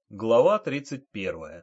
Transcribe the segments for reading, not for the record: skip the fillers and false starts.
Глава 31.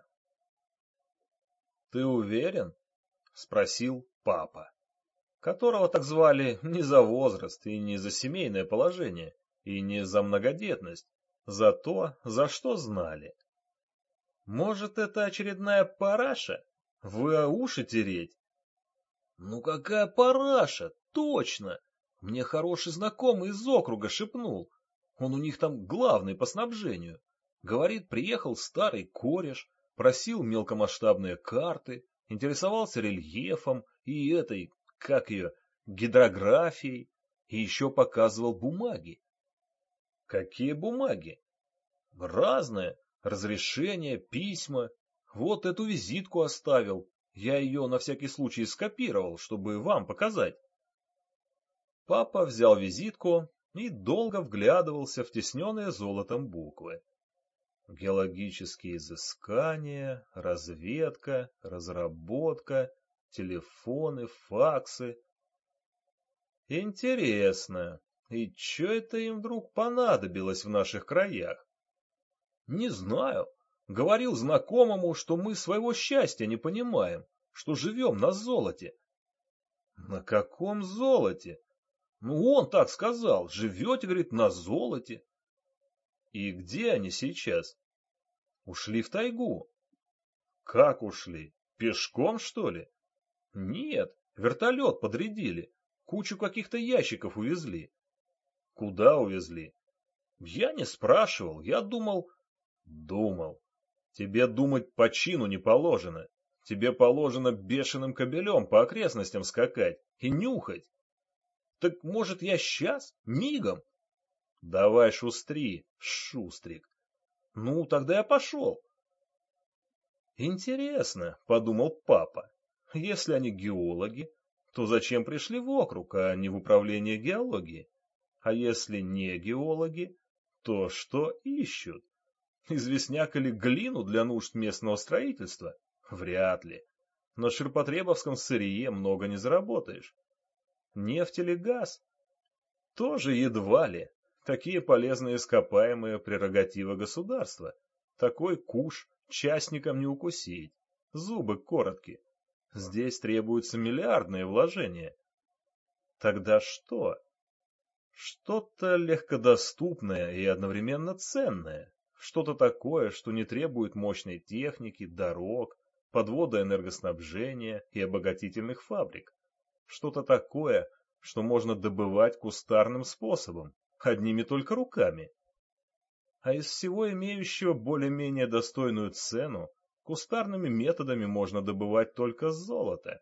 «Ты уверен?» — спросил папа, которого так звали не за возраст и не за семейное положение, и не за многодетность, за то, за что знали. «Может, это очередная параша? Вы уши тереть?» «Ну какая параша? Точно! Мне хороший знакомый из округа шепнул. Он у них там главный по снабжению. Говорит, приехал старый кореш, просил мелкомасштабные карты, интересовался рельефом и этой, как ее, гидрографией, и еще показывал бумаги». «Какие бумаги?» «Разные. Разрешения, письма. Вот эту визитку оставил. Я ее на всякий случай скопировал, чтобы вам показать». Папа взял визитку и долго вглядывался в тисненные золотом буквы. Геологические изыскания, разведка, разработка, телефоны, факсы. Интересно, и что это им вдруг понадобилось в наших краях? Не знаю. Говорил знакомому, что мы своего счастья не понимаем, что живем на золоте. На каком золоте? Ну, он так сказал. Живете, говорит, на золоте. И где они сейчас? Ушли в тайгу. Как ушли? Пешком, что ли? Нет, вертолет подрядили. Кучу каких-то ящиков увезли. Куда увезли? Я не спрашивал, я думал... Думал. Тебе думать по чину не положено. Тебе положено бешеным кобелем по окрестностям скакать и нюхать. Так, может, я сейчас? Мигом? Давай шустри, шустрик. Ну, тогда я пошел. Интересно, подумал папа, если они геологи, то зачем пришли в округ, а не в управление геологии? А если не геологи, то что ищут? Известняк или глину для нужд местного строительства? Вряд ли. На ширпотребовском сырье много не заработаешь. Нефть или газ? Тоже едва ли. Такие полезные ископаемые прерогатива государства. Такой куш частникам не укусить. Зубы короткие. Здесь требуются миллиардные вложения. Тогда что? Что-то легкодоступное и одновременно ценное. Что-то такое, что не требует мощной техники, дорог, подвода энергоснабжения и обогатительных фабрик. Что-то такое, что можно добывать кустарным способом, одними только руками. А из всего имеющего более-менее достойную цену, кустарными методами можно добывать только золото.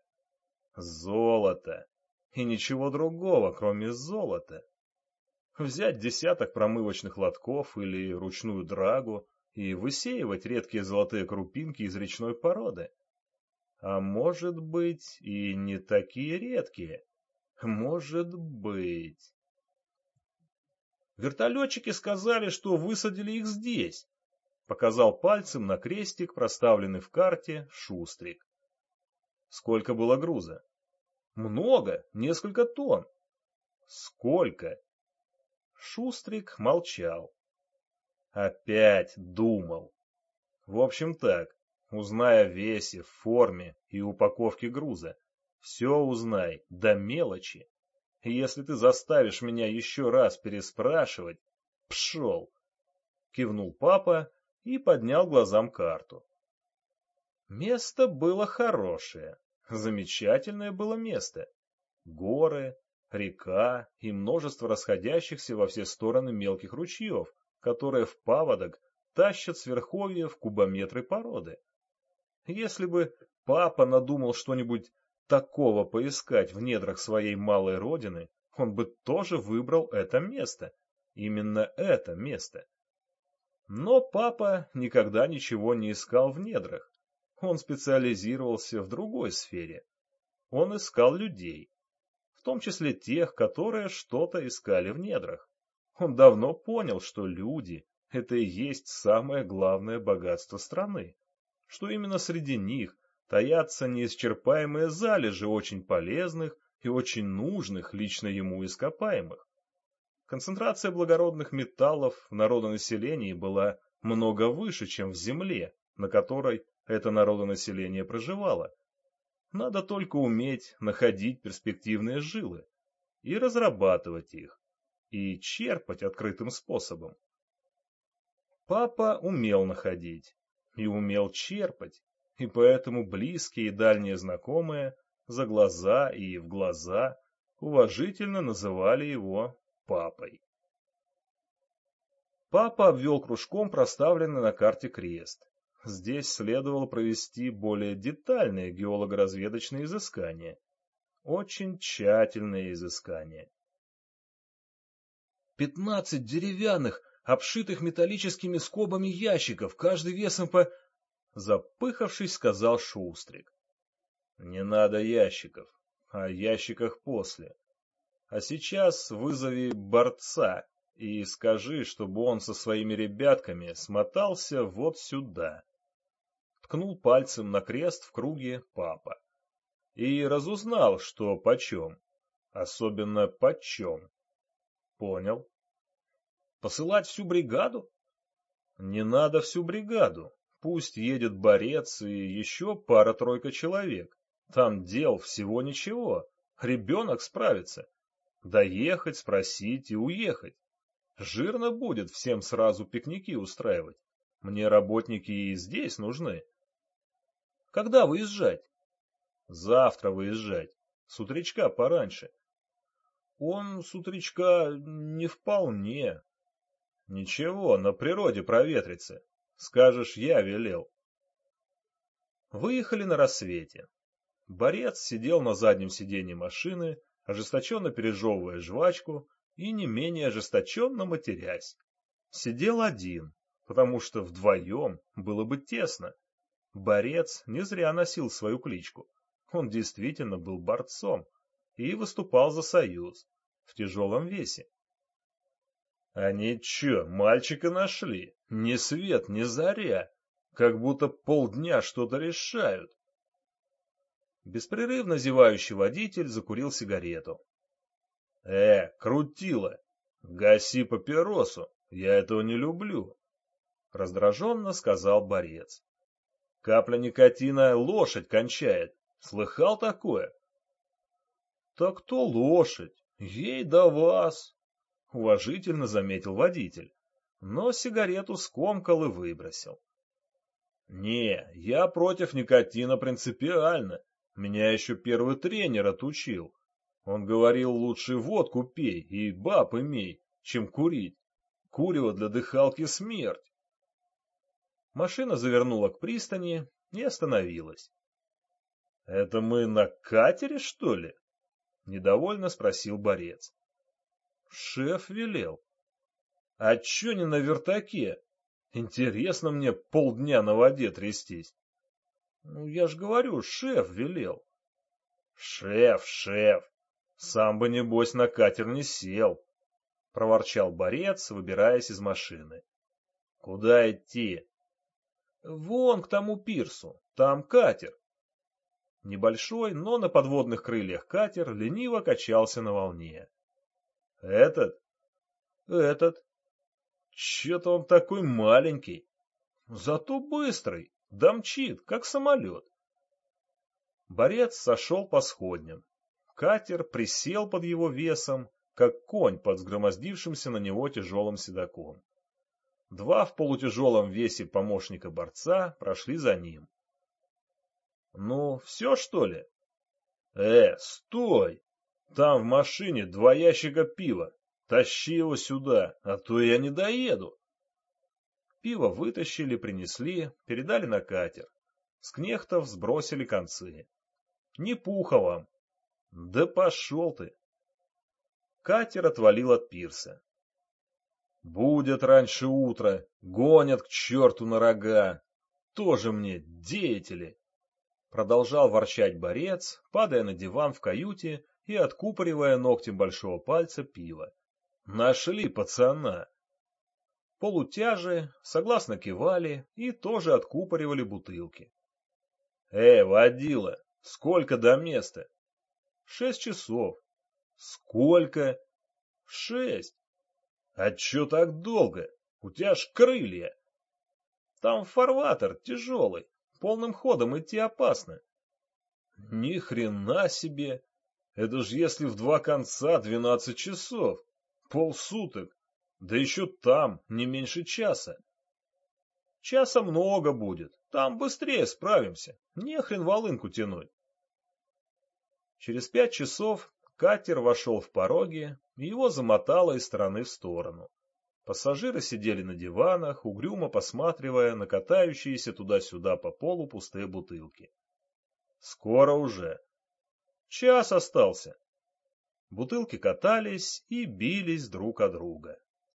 Золото. И ничего другого, кроме золота. Взять десяток промывочных лотков или ручную драгу и высеивать редкие золотые крупинки из речной породы. А может быть, и не такие редкие. Может быть. Вертолетчики сказали, что высадили их здесь. Показал пальцем на крестик, проставленный в карте, Шустрик. Сколько было груза? Много, несколько тонн. Сколько? Шустрик молчал. Опять думал. В общем так, узнай о весе, форме и упаковке груза. Все узнай, до мелочи. И если ты заставишь меня еще раз переспрашивать, пшел. Кивнул папа и поднял глазам карту. Место было хорошее, замечательное было место. Горы, река и множество расходящихся во все стороны мелких ручьев, которые в паводок тащат с верховьев кубометры породы. Если бы папа надумал что-нибудь такого поискать в недрах своей малой родины, он бы тоже выбрал это место. Именно это место. Но папа никогда ничего не искал в недрах. Он специализировался в другой сфере. Он искал людей. В том числе тех, которые что-то искали в недрах. Он давно понял, что люди — это и есть самое главное богатство страны, что именно среди них таятся неисчерпаемые залежи очень полезных и очень нужных лично ему ископаемых. Концентрация благородных металлов в народонаселении была много выше, чем в земле, на которой это народонаселение проживало. Надо только уметь находить перспективные жилы и разрабатывать их, и черпать открытым способом. Папа умел находить и умел черпать, и поэтому близкие и дальние знакомые за глаза и в глаза уважительно называли его папой. Папа обвел кружком проставленный на карте крест. Здесь следовало провести более детальные геолого-разведочные изыскания. Очень тщательные изыскания. 15 деревянных, обшитых металлическими скобами ящиков, каждый весом по... Запыхавшись, сказал Шустрик. Не надо ящиков, о ящиках после. А сейчас вызови борца и скажи, чтобы он со своими ребятками смотался вот сюда. Ткнул пальцем на крест в круге папа. И разузнал, что почем. Особенно почем. Понял. Посылать всю бригаду? Не надо всю бригаду. Пусть едет борец и еще пара-тройка человек. Там дел всего ничего. Ребенок справится. Доехать, спросить и уехать. Жирно будет всем сразу пикники устраивать. Мне работники и здесь нужны. Когда выезжать? Завтра выезжать. С утречка пораньше. Он с утречка не вполне. Ничего, на природе проветрится. Скажешь, я велел. Выехали на рассвете. Борец сидел на заднем сиденье машины, ожесточенно пережевывая жвачку и не менее ожесточенно матерясь. Сидел один, потому что вдвоем было бы тесно. Борец не зря носил свою кличку. Он действительно был борцом и выступал за Союз в тяжелом весе. Они чё, мальчика нашли? Ни свет, ни заря. Как будто полдня что-то решают. Беспрерывно зевающий водитель закурил сигарету. Крутила! Гаси папиросу, я этого не люблю. Раздраженно сказал борец. Капля никотина лошадь кончает. Слыхал такое? Так то лошадь, ей да вас, уважительно заметил водитель, но сигарету скомкал и выбросил. Не, я против никотина принципиально. Меня еще первый тренер отучил. Он говорил, лучше водку пей и баб имей, чем курить. Курево для дыхалки смерть. Машина завернула к пристани и остановилась. — Это мы на катере, что ли? — недовольно спросил борец. — Шеф велел. — А чё не на вертаке? Интересно мне полдня на воде трястись. — Ну, я ж говорю, шеф велел. — Шеф, сам бы, небось, на катер не сел, — проворчал борец, выбираясь из машины. — Куда идти? — Вон к тому пирсу, там катер. Небольшой, но на подводных крыльях катер лениво качался на волне. — Этот? — Этот. — Чё-то он такой маленький. Зато быстрый, домчит, как самолет. Борец сошел по сходням. Катер присел под его весом, как конь под сгромоздившимся на него тяжелым седаком. Два в полутяжелом весе помощника борца прошли за ним. — Ну, все, что ли? — Стой! Там в машине 2 ящика пива. Тащи его сюда, а то я не доеду. Пиво вытащили, принесли, передали на катер. С кнехтов сбросили концы. Не пуха вам. Да пошел ты. Катер отвалил от пирса. Будет раньше утра, гонят к черту на рога. Тоже мне деятели. Продолжал ворчать борец, падая на диван в каюте и откупоривая ногтем большого пальца пиво. Нашли пацана. Полутяжи согласно кивали и тоже откупоривали бутылки. Водила, сколько до места? 6 часов. Сколько? 6. А чё так долго? У тебя ж крылья. Там фарватер тяжелый, полным ходом идти опасно. Ни хрена себе! Это ж если в два конца 12 часов, полсуток, да еще там не меньше часа. Часа много будет, там быстрее справимся, не хрен волынку тянуть. Через 5 часов катер вошел в пороги, и его замотало из стороны в сторону. Пассажиры сидели на диванах, угрюмо посматривая на катающиеся туда-сюда по полу пустые бутылки. Скоро уже. Час остался. Бутылки катались и бились друг о друга.